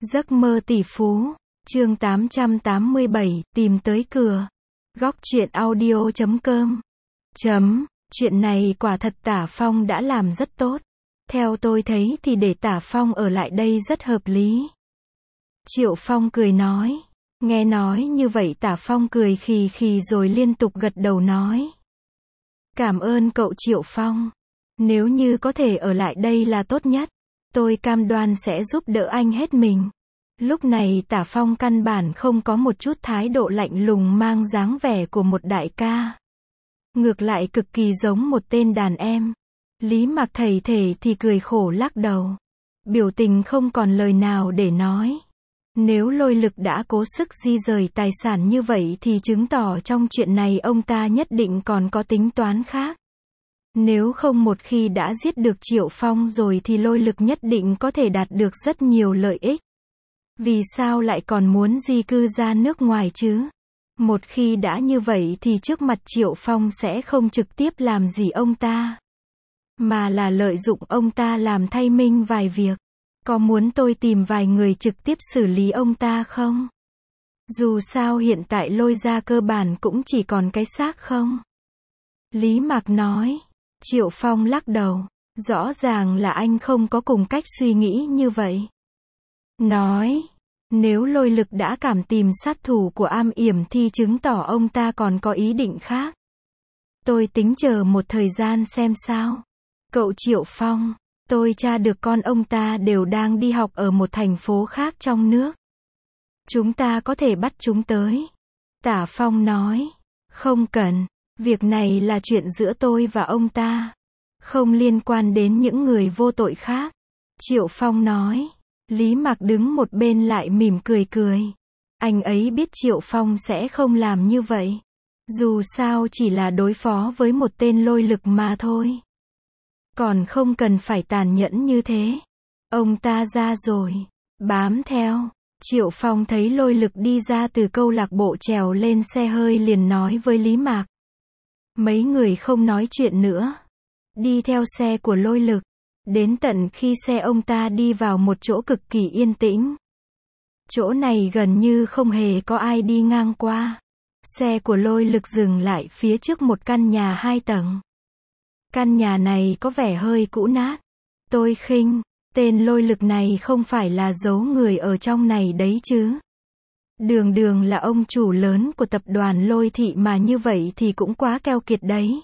Giấc mơ tỷ phú, chương 887, tìm tới cửa. Góc truyện audio.com. Chuyện này quả thật Tả Phong đã làm rất tốt. Theo tôi thấy thì để Tả Phong ở lại đây rất hợp lý. Triệu Phong cười nói. Nghe nói như vậy Tả Phong cười khì khì rồi liên tục gật đầu nói. Cảm ơn cậu Triệu Phong. Nếu như có thể ở lại đây là tốt nhất. Tôi cam đoan sẽ giúp đỡ anh hết mình. Lúc này Tả Phong căn bản không có một chút thái độ lạnh lùng mang dáng vẻ của một đại ca. Ngược lại cực kỳ giống một tên đàn em. Lý Mạc thầy thể thì cười khổ lắc đầu. Biểu tình không còn lời nào để nói. Nếu Lôi Lực đã cố sức di rời tài sản như vậy thì chứng tỏ trong chuyện này ông ta nhất định còn có tính toán khác. Nếu không một khi đã giết được Triệu Phong rồi thì Lôi Lực nhất định có thể đạt được rất nhiều lợi ích. Vì sao lại còn muốn di cư ra nước ngoài chứ? Một khi đã như vậy thì trước mặt Triệu Phong sẽ không trực tiếp làm gì ông ta, mà là lợi dụng ông ta làm thay mình vài việc. Có muốn tôi tìm vài người trực tiếp xử lý ông ta không? Dù sao hiện tại Lôi gia cơ bản cũng chỉ còn cái xác không? Lý Mạc nói. Triệu Phong lắc đầu. Rõ ràng là anh không có cùng cách suy nghĩ như vậy. Nói. Nếu Lôi Lực đã cảm tìm sát thủ của Am Yểm thì chứng tỏ ông ta còn có ý định khác. Tôi tính chờ một thời gian xem sao. Cậu Triệu Phong. Tôi tra được con ông ta đều đang đi học ở một thành phố khác trong nước. Chúng ta có thể bắt chúng tới. Tả Phong nói. Không cần. Việc này là chuyện giữa tôi và ông ta. Không liên quan đến những người vô tội khác. Triệu Phong nói. Lý Mạc đứng một bên lại mỉm cười cười. Anh ấy biết Triệu Phong sẽ không làm như vậy. Dù sao chỉ là đối phó với một tên Lôi Lực mà thôi. Còn không cần phải tàn nhẫn như thế. Ông ta ra rồi. Bám theo. Triệu Phong thấy Lôi Lực đi ra từ câu lạc bộ trèo lên xe hơi liền nói với Lý Mạc. Mấy người không nói chuyện nữa. Đi theo xe của Lôi Lực. Đến tận khi xe ông ta đi vào một chỗ cực kỳ yên tĩnh. Chỗ này gần như không hề có ai đi ngang qua. Xe của Lôi Lực dừng lại phía trước một căn nhà 2 tầng. Căn nhà này có vẻ hơi cũ nát. Tôi khinh, tên Lôi Lực này không phải là giấu người ở trong này đấy chứ. Đường đường là ông chủ lớn của tập đoàn Lôi Thị mà như vậy thì cũng quá keo kiệt đấy.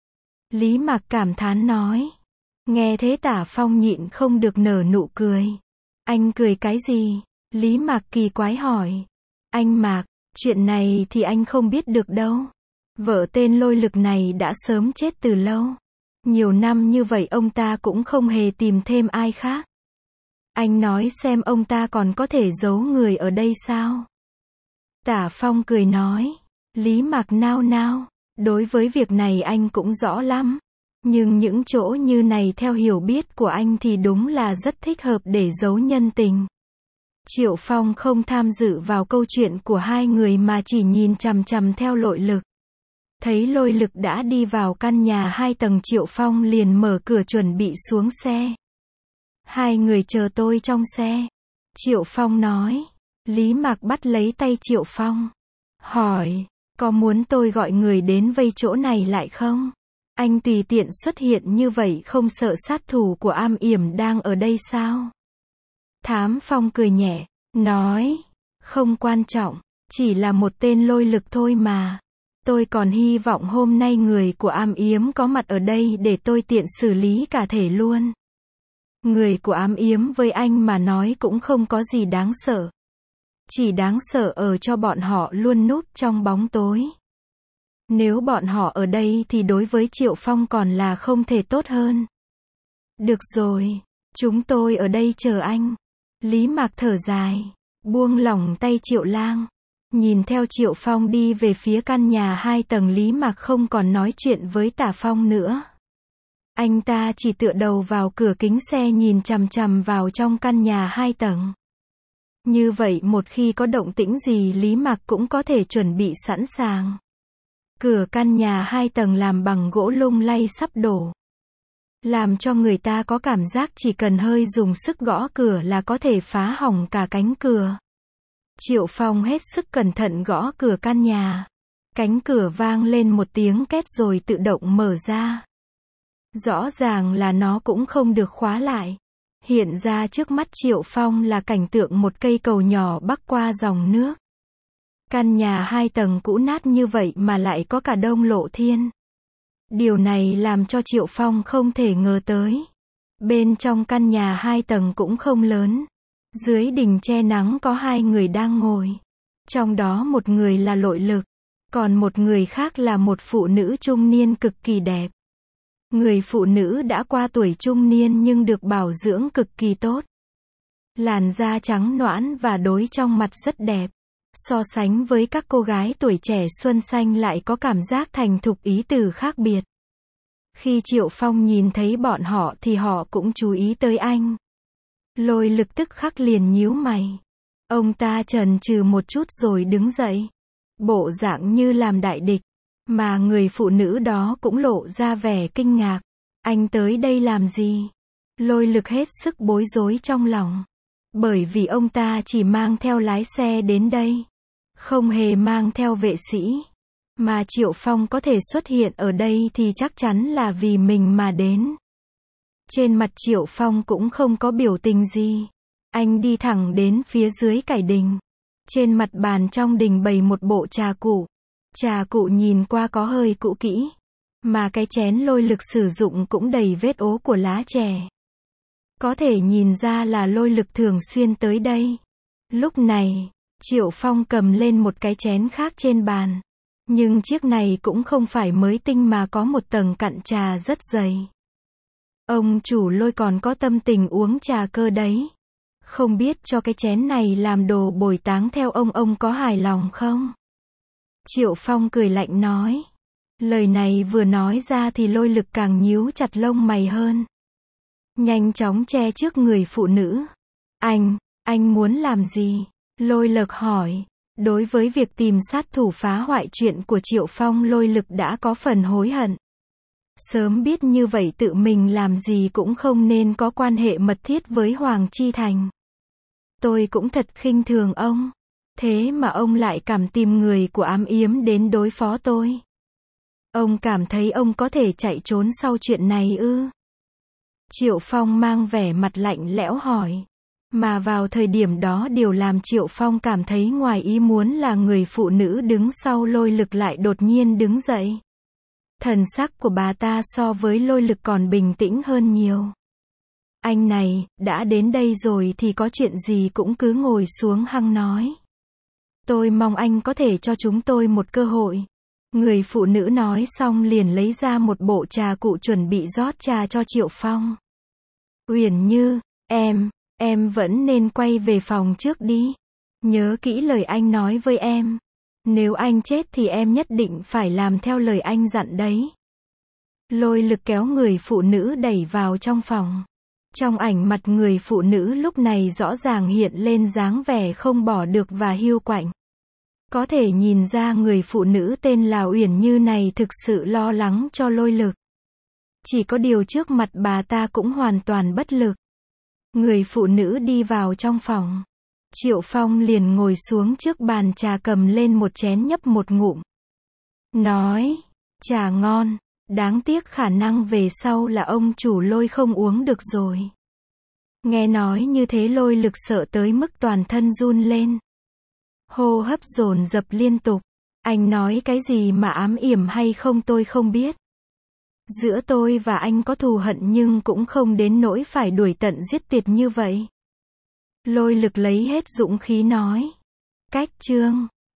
Lý Mạc cảm thán nói. Nghe thế Tả Phong nhịn không được nở nụ cười. Anh cười cái gì? Lý Mạc kỳ quái hỏi. Anh Mạc, chuyện này thì anh không biết được đâu. Vợ tên Lôi Lực này đã sớm chết từ lâu. Nhiều năm như vậy ông ta cũng không hề tìm thêm ai khác. Anh nói xem ông ta còn có thể giấu người ở đây sao? Tả Phong cười nói. Lý Mạc nao nao. Đối với việc này anh cũng rõ lắm. Nhưng những chỗ như này theo hiểu biết của anh thì đúng là rất thích hợp để giấu nhân tình. Triệu Phong không tham dự vào câu chuyện của hai người mà chỉ nhìn chằm chằm theo Lôi Lực. Thấy Lôi Lực đã đi vào căn nhà 2 tầng Triệu Phong liền mở cửa chuẩn bị xuống xe. Hai người chờ tôi trong xe. Triệu Phong nói. Lý Mạc bắt lấy tay Triệu Phong. Hỏi. Có muốn tôi gọi người đến vây chỗ này lại không? Anh tùy tiện xuất hiện như vậy không sợ sát thủ của Am Yểm đang ở đây sao? Thám Phong cười nhẹ. Nói. Không quan trọng. Chỉ là một tên Lôi Lực thôi mà. Tôi còn hy vọng hôm nay người của Am Yếm có mặt ở đây để tôi tiện xử lý cả thể luôn. Người của Am Yếm với anh mà nói cũng không có gì đáng sợ. Chỉ đáng sợ ở cho bọn họ luôn núp trong bóng tối. Nếu bọn họ ở đây thì đối với Triệu Phong còn là không thể tốt hơn. Được rồi. Chúng tôi ở đây chờ anh. Lý Mạc thở dài. Buông lỏng tay Triệu Lang. Nhìn theo Triệu Phong đi về phía căn nhà 2 tầng Lý Mạc không còn nói chuyện với Tả Phong nữa. Anh ta chỉ tựa đầu vào cửa kính xe nhìn chằm chằm vào trong căn nhà 2 tầng. Như vậy một khi có động tĩnh gì Lý Mạc cũng có thể chuẩn bị sẵn sàng. Cửa căn nhà 2 tầng làm bằng gỗ lung lay sắp đổ. làm cho người ta có cảm giác chỉ cần hơi dùng sức gõ cửa là có thể phá hỏng cả cánh cửa. Triệu Phong hết sức cẩn thận gõ cửa căn nhà. Cánh cửa vang lên một tiếng két rồi tự động mở ra. Rõ ràng là nó cũng không được khóa lại. Hiện ra trước mắt Triệu Phong là cảnh tượng một cây cầu nhỏ bắc qua dòng nước. Căn nhà 2 tầng cũ nát như vậy mà lại có cả đông lộ thiên. Điều này làm cho Triệu Phong không thể ngờ tới. Bên trong căn nhà 2 tầng cũng không lớn. Dưới đình che nắng có 2 người đang ngồi. Trong đó một người là Lội Lực, còn một người khác là một phụ nữ trung niên cực kỳ đẹp. Người phụ nữ đã qua tuổi trung niên nhưng được bảo dưỡng cực kỳ tốt. Làn da trắng nõn và đôi trong mặt rất đẹp. So sánh với các cô gái tuổi trẻ xuân xanh lại có cảm giác thành thục ý từ khác biệt. Khi Triệu Phong nhìn thấy bọn họ thì họ cũng chú ý tới anh. Lôi Lực tức khắc liền nhíu mày. Ông ta chần chừ một chút rồi đứng dậy. Bộ dạng như làm đại địch. Mà người phụ nữ đó cũng lộ ra vẻ kinh ngạc. Anh tới đây làm gì? Lôi Lực hết sức bối rối trong lòng. Bởi vì ông ta chỉ mang theo lái xe đến đây. Không hề mang theo vệ sĩ. Mà Triệu Phong có thể xuất hiện ở đây thì chắc chắn là vì mình mà đến. Trên mặt Triệu Phong cũng không có biểu tình gì. Anh đi thẳng đến phía dưới cải đình. Trên mặt bàn trong đình bày một bộ trà cụ. Trà cụ nhìn qua có hơi cũ kỹ. Mà cái chén Lôi Lực sử dụng cũng đầy vết ố của lá chè. Có thể nhìn ra là Lôi Lực thường xuyên tới đây. Lúc này, Triệu Phong cầm lên một cái chén khác trên bàn. Nhưng chiếc này cũng không phải mới tinh mà có một tầng cặn trà rất dày. Ông chủ Lôi còn có tâm tình uống trà cơ đấy. Không biết cho cái chén này làm đồ bồi táng theo ông có hài lòng không? Triệu Phong cười lạnh nói. Lời này vừa nói ra thì Lôi Lực càng nhíu chặt lông mày hơn. Nhanh chóng che trước người phụ nữ. Anh muốn làm gì? Lôi Lực hỏi. Đối với việc tìm sát thủ phá hoại chuyện của Triệu Phong, Lôi Lực đã có phần hối hận. Sớm biết như vậy tự mình làm gì cũng không nên có quan hệ mật thiết với Hoàng Chi Thành. Tôi cũng thật khinh thường ông. Thế mà ông lại cảm tìm người của ám yếm đến đối phó tôi. Ông cảm thấy ông có thể chạy trốn sau chuyện này ư? Triệu Phong mang vẻ mặt lạnh lẽo hỏi. Mà vào thời điểm đó điều làm Triệu Phong cảm thấy ngoài ý muốn là người phụ nữ đứng sau Lôi Lực lại đột nhiên đứng dậy. Thần sắc của bà ta so với Lôi Lực còn bình tĩnh hơn nhiều. Anh này, đã đến đây rồi thì có chuyện gì cũng cứ ngồi xuống hăng nói. Tôi mong anh có thể cho chúng tôi một cơ hội. Người phụ nữ nói xong liền lấy ra một bộ trà cụ chuẩn bị rót trà cho Triệu Phong. Uyển Như, em vẫn nên quay về phòng trước đi. Nhớ kỹ lời anh nói với em. Nếu anh chết thì em nhất định phải làm theo lời anh dặn đấy. Lôi Lực kéo người phụ nữ đẩy vào trong phòng. Trong ảnh mặt người phụ nữ lúc này rõ ràng hiện lên dáng vẻ không bỏ được và hiu quạnh. Có thể nhìn ra người phụ nữ tên là Uyển Như này thực sự lo lắng cho Lôi Lực. Chỉ có điều trước mặt bà ta cũng hoàn toàn bất lực. Người phụ nữ đi vào trong phòng. Triệu Phong liền ngồi xuống trước bàn trà cầm lên một chén nhấp một ngụm. Nói, trà ngon, đáng tiếc khả năng về sau là ông chủ Lôi không uống được rồi. Nghe nói như thế Lôi Lực sợ tới mức toàn thân run lên. Hô hấp dồn dập liên tục. Anh nói cái gì mà ám yểm hay không tôi không biết. Giữa tôi và anh có thù hận nhưng cũng không đến nỗi phải đuổi tận giết tuyệt như vậy. Lôi Lực lấy hết dũng khí nói. Cách chương